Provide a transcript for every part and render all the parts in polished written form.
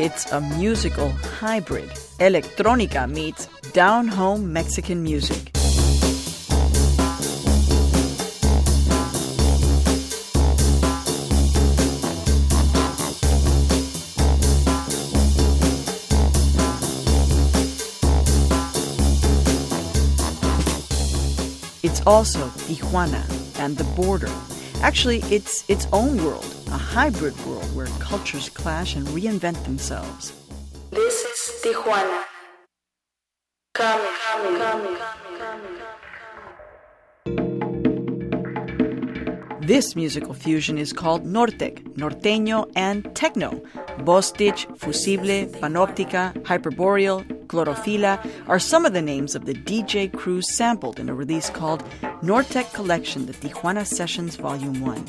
It's a musical hybrid. Electronica meets down-home Mexican music. It's also Tijuana and the border. Actually, it's its own world, a hybrid world where cultures clash and reinvent themselves. This is Tijuana. Coming. This musical fusion is called Nortec, norteño and techno. Bostich, Fusible, Panoptica, Hyperboreal, Clorofila are some of the names of the DJ crews sampled in a release called Nortec Collection, the Tijuana Sessions Volume 1.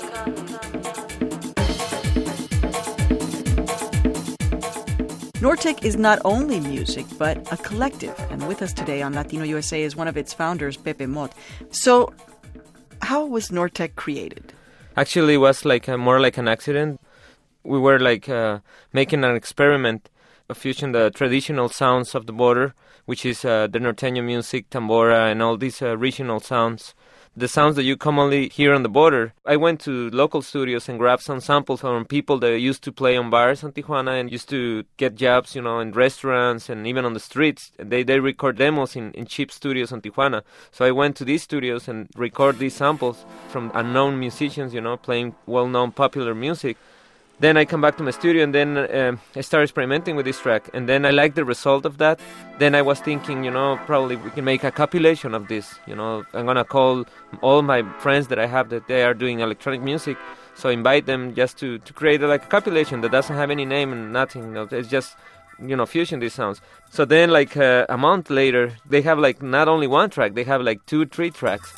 Nortec is not only music, but a collective. And with us today on Latino USA is one of its founders, Pepe Mott. So, how was Nortec created? Actually, it was more like an accident. We were making an experiment of fusing the traditional sounds of the border, which is the norteño music, tambora, and all these regional sounds. The sounds that you commonly hear on the border. I went to local studios and grabbed some samples from people that used to play on bars in Tijuana and used to get jobs, in restaurants and even on the streets. They record demos in cheap studios in Tijuana. So I went to these studios and record these samples from unknown musicians, playing well-known popular music. Then I come back to my studio and then I started experimenting with this track. And then I liked the result of that. Then I was thinking, probably we can make a compilation of this. I'm going to call all my friends that I have that they are doing electronic music. So invite them just to create a compilation that doesn't have any name and nothing. It's just, fusion these sounds. So then a month later, they have not only one track, they have 2-3 tracks.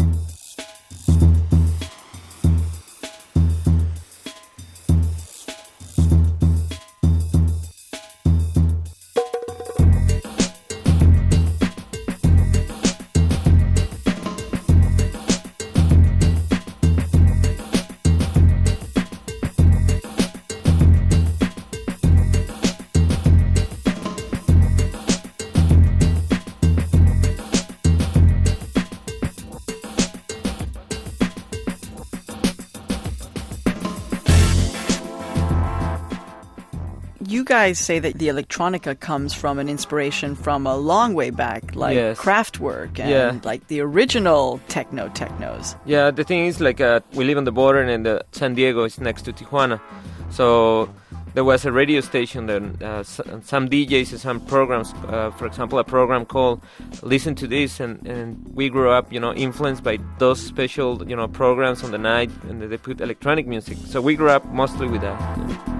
You guys say that the electronica comes from an inspiration from a long way back, yes. Kraftwerk and the original technos. Yeah, the thing is we live on the border and San Diego is next to Tijuana. So there was a radio station there, some DJs and some programs, for example, a program called Listen to This, and we grew up, influenced by those special, programs on the night, and they put electronic music. So we grew up mostly with that.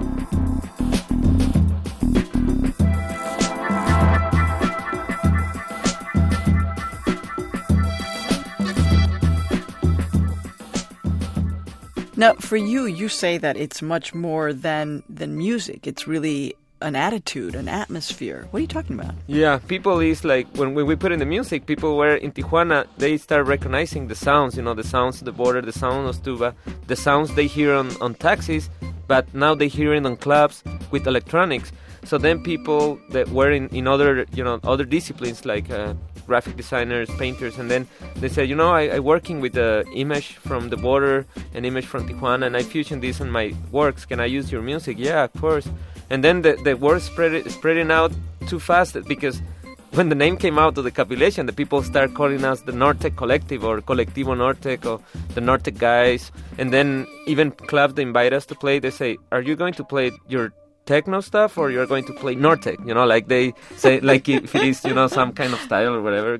Now, for you say that it's much more than music. It's really an attitude, an atmosphere. What are you talking about? Yeah, people is when we put in the music, people were in Tijuana, they start recognizing the sounds, the sounds of the border, the sound of tuba, the sounds they hear on taxis, but now they hear it on clubs with electronics. So then people that were in other, other disciplines graphic designers, painters, and then they said, I working with the image from the border and image from Tijuana, and I fusion this in my works. Can I use your music? Yeah, of course. And then the word spreading out too fast because when the name came out of the compilation, the people start calling us the Nortec Collective or Colectivo Nortec or the Nortec guys. And then even clubs that invite us to play, they say, are you going to play your techno stuff or you're going to play Nortec? They say if it is, some kind of style or whatever.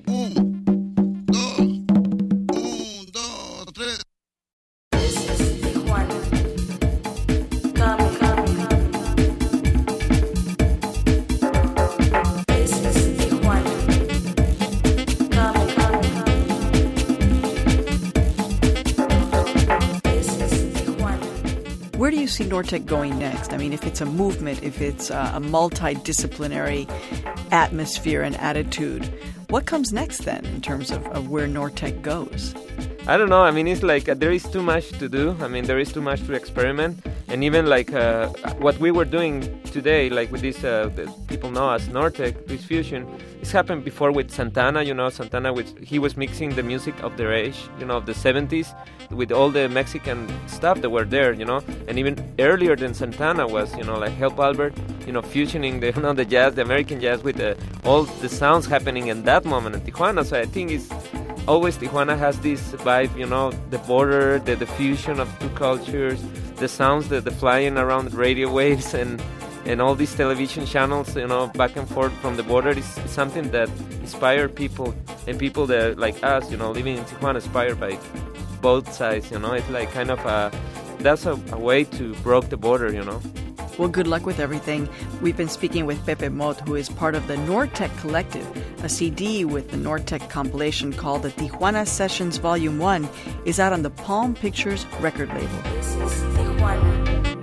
Where do you see Nortec going next? I mean, if it's a movement, if it's a multidisciplinary atmosphere and attitude, what comes next then in terms of where Nortec goes? I don't know. I mean, it's there is too much to do. I mean, there is too much to experiment. And even like what we were doing today, like with this, people know as Nortec, this fusion, it's happened before with Santana. Santana, he was mixing the music of their age, of the 70s, with all the Mexican stuff that were there, and even earlier than Santana was, like Help Albert, fusioning the jazz, the American jazz, with all the sounds happening in that moment in Tijuana. So I think it's always Tijuana has this vibe, the border, the fusion of two cultures, the sounds, the flying around radio waves, and all these television channels, back and forth from the border is something that inspired people, and people that like us, living in Tijuana, inspired by both sides. It's like kind of that's a way to broke the border. Well, good luck with everything. We've been speaking with Pepe Mott, who is part of the Nortec Collective. A CD with the Nortec compilation called the Tijuana Sessions Volume 1 is out on the Palm Pictures record label. This is Tijuana.